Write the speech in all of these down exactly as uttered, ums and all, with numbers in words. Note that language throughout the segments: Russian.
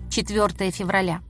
четвёртое февраля.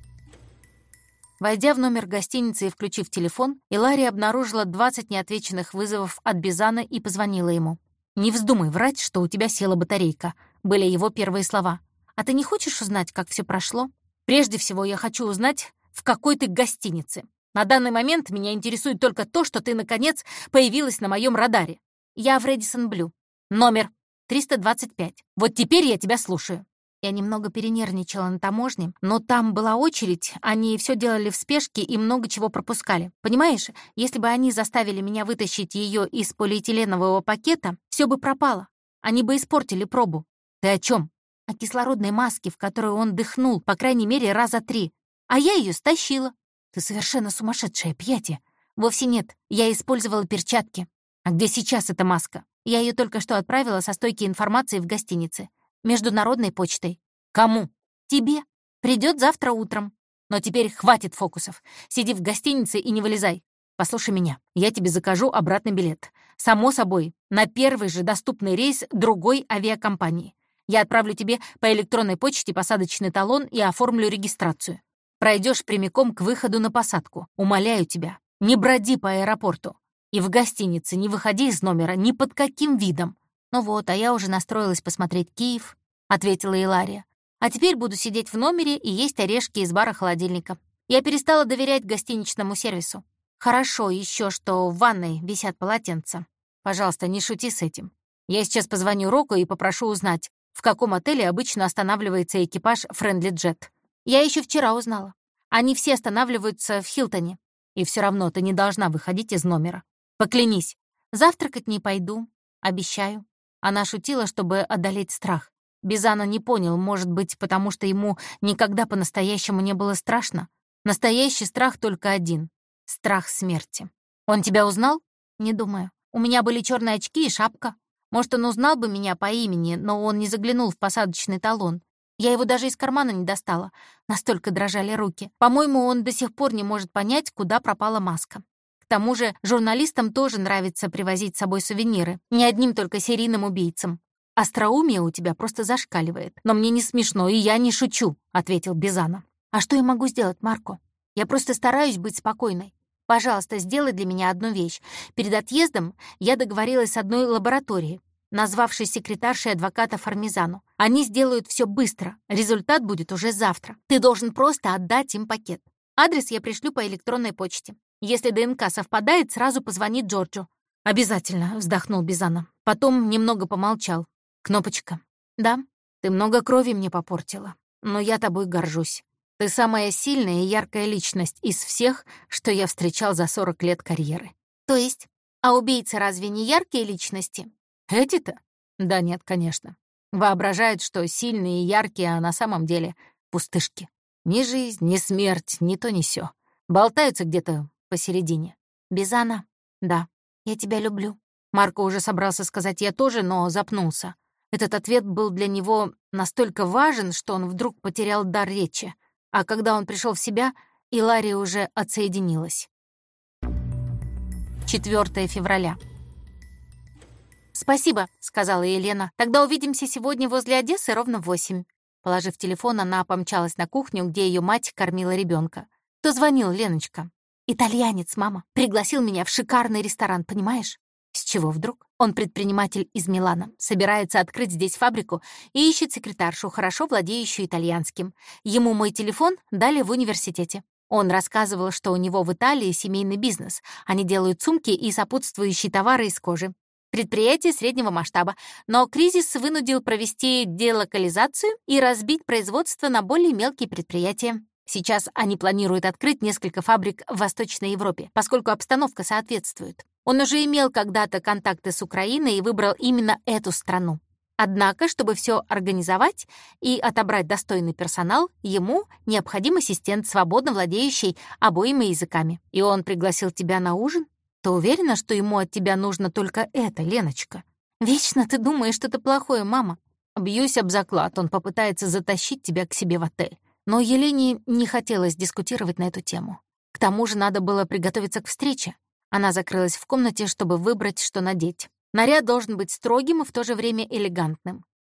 Войдя в номер гостиницы и включив телефон, Илария обнаружила двадцать неотвеченных вызовов от Бизана и позвонила ему. «Не вздумай врать, что у тебя села батарейка», — были его первые слова. «А ты не хочешь узнать, как все прошло? Прежде всего, я хочу узнать, в какой ты гостинице. На данный момент меня интересует только то, что ты, наконец, появилась на моем радаре. Я в Рэдисон Блю. Номер триста двадцать пять. Вот теперь я тебя слушаю». Я немного перенервничала на таможне, но там была очередь, они все делали в спешке и много чего пропускали. Понимаешь, если бы они заставили меня вытащить ее из полиэтиленового пакета, все бы пропало. Они бы испортили пробу. Ты о чем? О кислородной маске, в которую он дыхнул, по крайней мере, раза три. А я ее стащила. Ты совершенно сумасшедшая, Пьяти. Вовсе нет, я использовала перчатки. А где сейчас эта маска? Я ее только что отправила со стойки информации в гостинице. Международной почтой. Кому? Тебе. Придет завтра утром. Но теперь хватит фокусов. Сиди в гостинице и не вылезай. Послушай меня, я тебе закажу обратный билет. Само собой, на первый же доступный рейс другой авиакомпании. Я отправлю тебе по электронной почте посадочный талон и оформлю регистрацию. Пройдешь прямиком к выходу на посадку. Умоляю тебя, не броди по аэропорту. И в гостинице не выходи из номера ни под каким видом. «Ну вот, а я уже настроилась посмотреть Киев», — ответила Илария. «А теперь буду сидеть в номере и есть орешки из бара-холодильника. Я перестала доверять гостиничному сервису. Хорошо еще, что в ванной висят полотенца. Пожалуйста, не шути с этим. Я сейчас позвоню Року и попрошу узнать, в каком отеле обычно останавливается экипаж Friendly Jet. Я еще вчера узнала. Они все останавливаются в Хилтоне. И все равно ты не должна выходить из номера. Поклянись. Завтракать не пойду. Обещаю». Она шутила, чтобы одолеть страх. Бизана не понял, может быть, потому что ему никогда по-настоящему не было страшно. Настоящий страх только один — страх смерти. «Он тебя узнал?» «Не думаю. У меня были черные очки и шапка. Может, он узнал бы меня по имени, но он не заглянул в посадочный талон. Я его даже из кармана не достала. Настолько дрожали руки. По-моему, он до сих пор не может понять, куда пропала маска. К тому же журналистам тоже нравится привозить с собой сувениры, не одним только серийным убийцам. Остроумие у тебя просто зашкаливает. Но мне не смешно, и я не шучу», — ответил Бизана. «А что я могу сделать, Марко? Я просто стараюсь быть спокойной. Пожалуйста, сделай для меня одну вещь. Перед отъездом я договорилась с одной лабораторией, назвавшей секретаршей адвоката Фармизану. Они сделают все быстро, результат будет уже завтра. Ты должен просто отдать им пакет. Адрес я пришлю по электронной почте. Если ДНК совпадает, сразу позвони Джорджу». «Обязательно», — вздохнул Бизана. Потом немного помолчал. «Кнопочка». «Да, ты много крови мне попортила, но я тобой горжусь. Ты самая сильная и яркая личность из всех, что я встречал за сорок лет карьеры». «То есть? А убийцы разве не яркие личности?» «Эти-то?» «Да нет, конечно. Воображают, что сильные и яркие, а на самом деле пустышки. Ни жизнь, ни смерть, ни то, ни сё. Болтаются где-то посередине». «Бизана, да, я тебя люблю». Марко уже собрался сказать «я тоже», но запнулся. Этот ответ был для него настолько важен, что он вдруг потерял дар речи. А когда он пришел в себя, Илария уже отсоединилась. четвёртое февраля. «Спасибо», — сказала Елена. «Тогда увидимся сегодня возле Одессы ровно в восемь». Положив телефон, она помчалась на кухню, где ее мать кормила ребенка. «Кто звонил, Леночка?» «Итальянец, мама. Пригласил меня в шикарный ресторан, понимаешь?» «С чего вдруг? Он предприниматель из Милана. Собирается открыть здесь фабрику и ищет секретаршу, хорошо владеющую итальянским. Ему мой телефон дали в университете. Он рассказывал, что у него в Италии семейный бизнес. Они делают сумки и сопутствующие товары из кожи. Предприятие среднего масштаба, но кризис вынудил провести делокализацию и разбить производство на более мелкие предприятия. Сейчас они планируют открыть несколько фабрик в Восточной Европе, поскольку обстановка соответствует. Он уже имел когда-то контакты с Украиной и выбрал именно эту страну. Однако, чтобы все организовать и отобрать достойный персонал, ему необходим ассистент, свободно владеющий обоими языками. И он пригласил тебя на ужин? Ты уверена, что ему от тебя нужно только это, Леночка? Вечно ты думаешь что-то плохое, мама. Бьюсь об заклад, он попытается затащить тебя к себе в отель. Но Елене не хотелось дискутировать на эту тему. К тому же надо было приготовиться к встрече. Она закрылась в комнате, чтобы выбрать, что надеть. Наряд должен быть строгим и в то же время элегантным.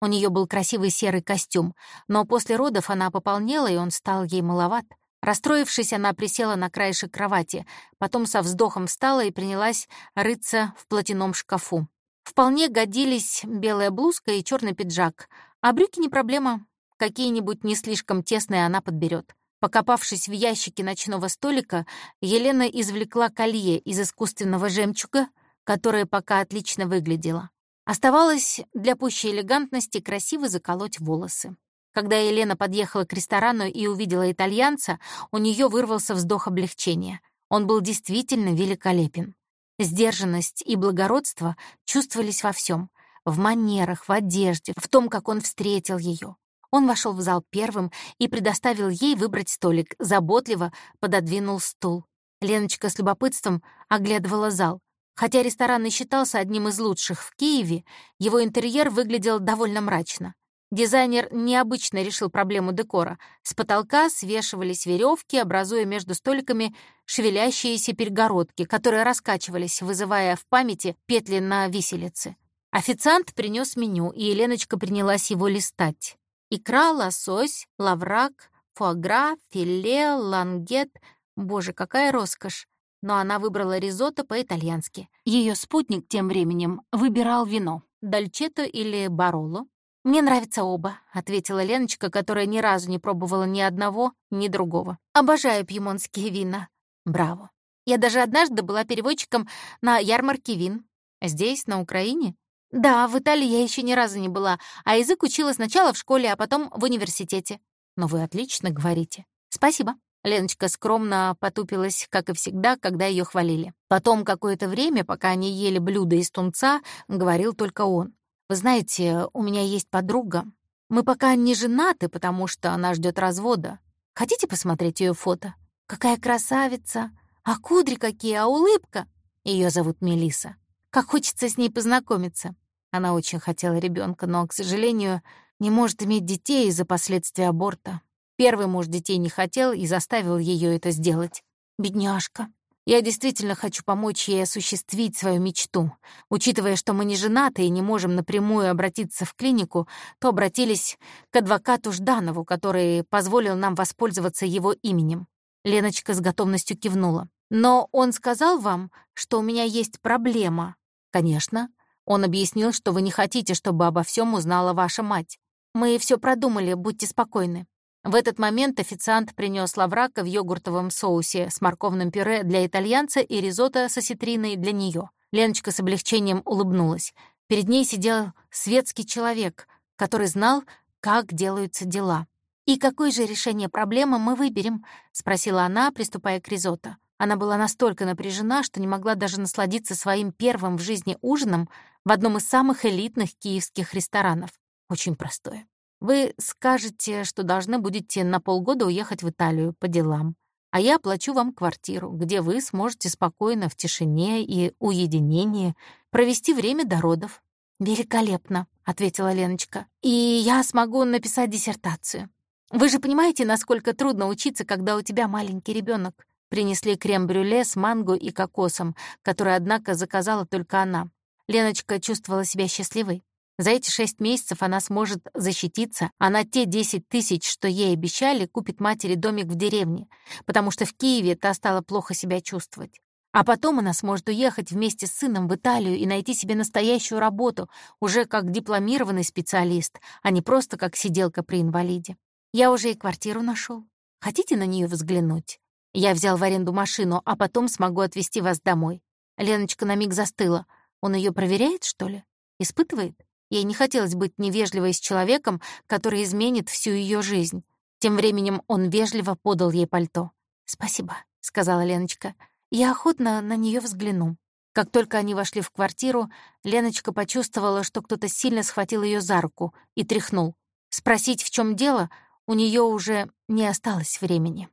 У нее был красивый серый костюм, но после родов она пополнела, и он стал ей маловат. Расстроившись, она присела на краешек кровати, потом со вздохом встала и принялась рыться в платяном шкафу. Вполне годились белая блузка и черный пиджак, а брюки не проблема, какие-нибудь не слишком тесные она подберет. Покопавшись в ящике ночного столика, Елена извлекла колье из искусственного жемчуга, которое пока отлично выглядело. Оставалось для пущей элегантности красиво заколоть волосы. Когда Елена подъехала к ресторану и увидела итальянца, у нее вырвался вздох облегчения. Он был действительно великолепен. Сдержанность и благородство чувствовались во всем: в манерах, в одежде, в том, как он встретил ее. Он вошел в зал первым и предоставил ей выбрать столик, заботливо пододвинул стул. Леночка с любопытством оглядывала зал. Хотя ресторан и считался одним из лучших в Киеве, его интерьер выглядел довольно мрачно. Дизайнер необычно решил проблему декора. С потолка свешивались веревки, образуя между столиками шевелящиеся перегородки, которые раскачивались, вызывая в памяти петли на виселице. Официант принес меню, и Еленочка принялась его листать. Икра, лосось, лаврак, фуагра, филе, лангет. Боже, какая роскошь! Но она выбрала ризотто по-итальянски. Ее спутник тем временем выбирал вино — дольчетто или бароло. «Мне нравятся оба», — ответила Леночка, которая ни разу не пробовала ни одного, ни другого. «Обожаю пьемонтские вина». «Браво! Я даже однажды была переводчиком на ярмарке вин». «Здесь, на Украине?» «Да, в Италии я еще ни разу не была, а язык учила сначала в школе, а потом в университете». «Но вы отлично говорите». «Спасибо». Леночка скромно потупилась, как и всегда, когда ее хвалили. Потом какое-то время, пока они ели блюда из тунца, говорил только он. «Вы знаете, у меня есть подруга. Мы пока не женаты, потому что она ждет развода. Хотите посмотреть ее фото? Какая красавица! А кудри какие, а улыбка!» Ее зовут Мелисса. Как хочется с ней познакомиться. Она очень хотела ребенка, но, к сожалению, не может иметь детей из-за последствий аборта. Первый муж детей не хотел и заставил ее это сделать. Бедняжка. Я действительно хочу помочь ей осуществить свою мечту. Учитывая, что мы не женаты и не можем напрямую обратиться в клинику, то обратились к адвокату Жданову, который позволил нам воспользоваться его именем. Леночка с готовностью кивнула. «Но он сказал вам, что у меня есть проблема?» «Конечно. Он объяснил, что вы не хотите, чтобы обо всем узнала ваша мать. Мы все продумали, будьте спокойны». В этот момент официант принес лаврака в йогуртовом соусе с морковным пюре для итальянца и ризотто с осетриной для нее. Леночка с облегчением улыбнулась. Перед ней сидел светский человек, который знал, как делаются дела. «И какое же решение проблемы мы выберем?» — спросила она, приступая к ризотто. Она была настолько напряжена, что не могла даже насладиться своим первым в жизни ужином в одном из самых элитных киевских ресторанов. Очень простое. Вы скажете, что должны будете на полгода уехать в Италию по делам, а я оплачу вам квартиру, где вы сможете спокойно, в тишине и уединении провести время до родов». «Великолепно», — ответила Леночка. «И я смогу написать диссертацию. Вы же понимаете, насколько трудно учиться, когда у тебя маленький ребенок. Принесли крем-брюле с манго и кокосом, который, однако, заказала только она. Леночка чувствовала себя счастливой. За эти шесть месяцев она сможет защититься, а на те десять тысяч, что ей обещали, купит матери домик в деревне, потому что в Киеве та стала плохо себя чувствовать. А потом она сможет уехать вместе с сыном в Италию и найти себе настоящую работу, уже как дипломированный специалист, а не просто как сиделка при инвалиде. Я уже и квартиру нашел. Хотите на нее взглянуть? Я взял в аренду машину, а потом смогу отвезти вас домой». Леночка на миг застыла. Он ее проверяет, что ли? Испытывает? Ей не хотелось быть невежливой с человеком, который изменит всю ее жизнь. Тем временем он вежливо подал ей пальто. «Спасибо», — сказала Леночка. «Я охотно на нее взгляну». Как только они вошли в квартиру, Леночка почувствовала, что кто-то сильно схватил ее за руку и тряхнул. Спросить, в чем дело, у нее уже не осталось времени.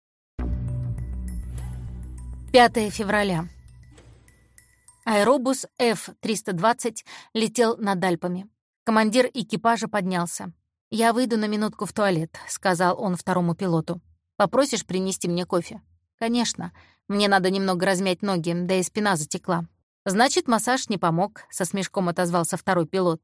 пятое февраля. Аэробус эф триста двадцать летел над Альпами. Командир экипажа поднялся. «Я выйду на минутку в туалет», — сказал он второму пилоту. «Попросишь принести мне кофе?» «Конечно. Мне надо немного размять ноги, да и спина затекла». «Значит, массаж не помог», — со смешком отозвался второй пилот.